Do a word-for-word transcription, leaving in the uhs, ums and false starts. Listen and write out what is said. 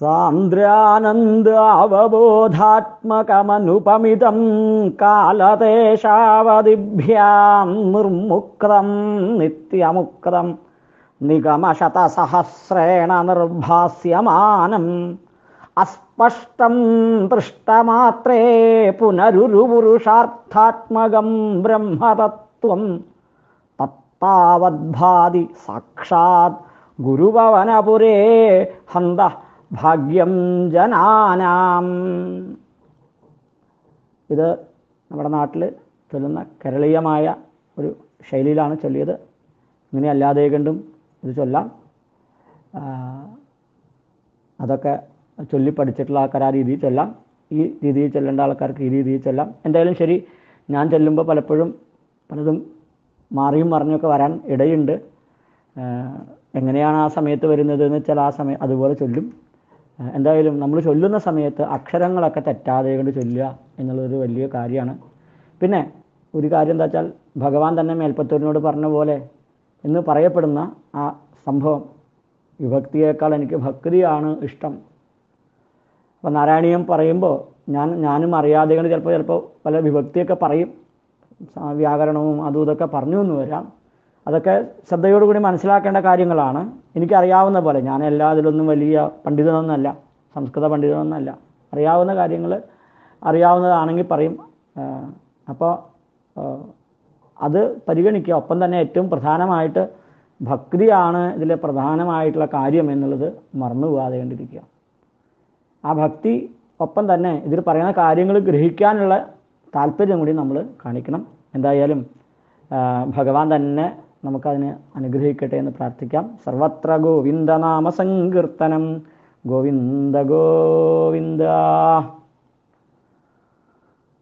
സാന്ദ്രാനന്ദാവബോധാത്മകമനുപമിതം കാലദേശാവതിഭ്യാം നിർമുക്തം നിത്യമുക്തം നിഗമശതസഹസ്രേണ നിർഭാസ്യമാനം അസ്പഷ്ടം ദൃഷ്ടമാത്രേ പുനരുരുപുരുഷാർത്ഥാത്മകം ബ്രഹ്മതത്വം തത്താവദ്ഭാതി സാക്ഷാത് ഗുരുഭവനപുരേ ഹന്ത ഭാഗ്യം ജനാനാം. ഇത് നമ്മുടെ നാട്ടിൽ ചൊല്ലുന്ന കേരളീയമായ ഒരു ശൈലിയിലാണ് ചൊല്ലിയത്. ഇങ്ങനെ അല്ലാതെ കണ്ടും ഇത് ചൊല്ലാം. അതൊക്കെ ചൊല്ലി പഠിച്ചിട്ടുള്ള ആൾക്കാർ ആ രീതിയിൽ ചൊല്ലാം. ഈ രീതിയിൽ ചൊല്ലേണ്ട ആൾക്കാർക്ക് ഈ രീതിയിൽ ചൊല്ലാം. എന്തായാലും ശരി, ഞാൻ ചൊല്ലുമ്പോൾ പലപ്പോഴും പലതും മാറിയും മറിഞ്ഞൊക്കെ വരാൻ ഇടയുണ്ട്. എങ്ങനെയാണ് ആ സമയത്ത് വരുന്നത് എന്ന് വെച്ചാൽ ആ സമയം അതുപോലെ ചൊല്ലും. എന്തായാലും നമ്മൾ ചൊല്ലുന്ന സമയത്ത് അക്ഷരങ്ങളൊക്കെ തെറ്റാതെ കൊണ്ട് ചൊല്ലുക എന്നുള്ളൊരു വലിയ കാര്യമാണ്. പിന്നെ ഒരു കാര്യം എന്താ വെച്ചാൽ, ഭഗവാൻ തന്നെ മേൽപ്പത്തൂരിനോട് പറഞ്ഞ പോലെ എന്ന് പറയപ്പെടുന്ന ആ സംഭവം, വിഭക്തിയേക്കാൾ എനിക്ക് ഭക്തിയാണ് ഇഷ്ടം. അപ്പോൾ നാരായണീയം പറയുമ്പോൾ ഞാൻ ഞാനും അറിയാതെ കൊണ്ട് ചിലപ്പോൾ ചിലപ്പോൾ പല വിഭക്തിയൊക്കെ പറയും. വ്യാകരണവും അതും ഇതൊക്കെ പറഞ്ഞു എന്ന് വരാം. അതൊക്കെ ശ്രദ്ധയോടുകൂടി മനസ്സിലാക്കേണ്ട കാര്യങ്ങളാണ്. എനിക്കറിയാവുന്ന പോലെ, ഞാൻ എല്ലാ ഇതിലൊന്നും വലിയ പണ്ഡിതനൊന്നുമല്ല, സംസ്കൃത പണ്ഡിതനൊന്നുമല്ല. അറിയാവുന്ന കാര്യങ്ങൾ അറിയാവുന്നതാണെങ്കിൽ പറയും. അപ്പോൾ അത് പരിഗണിക്കുക. ഒപ്പം തന്നെ ഏറ്റവും പ്രധാനമായിട്ട് ഭക്തിയാണ് ഇതിലെ പ്രധാനമായിട്ടുള്ള കാര്യം എന്നുള്ളത് മറന്നു പോകാതെ കണ്ടിരിക്കുക. ആ ഭക്തി ഒപ്പം തന്നെ ഇതിൽ പറയുന്ന കാര്യങ്ങൾ ഗ്രഹിക്കാനുള്ള താല്പര്യം കൂടി നമ്മൾ കാണിക്കണം. എന്തായാലും ഭഗവാൻ തന്നെ നമുക്കതിനെ അനുഗ്രഹിക്കട്ടെ എന്ന് പ്രാർത്ഥിക്കാം. സർവത്ര ഗോവിന്ദനാമ സങ്കീർത്തനം. ഗോവിന്ദ ഗോവിന്ദ.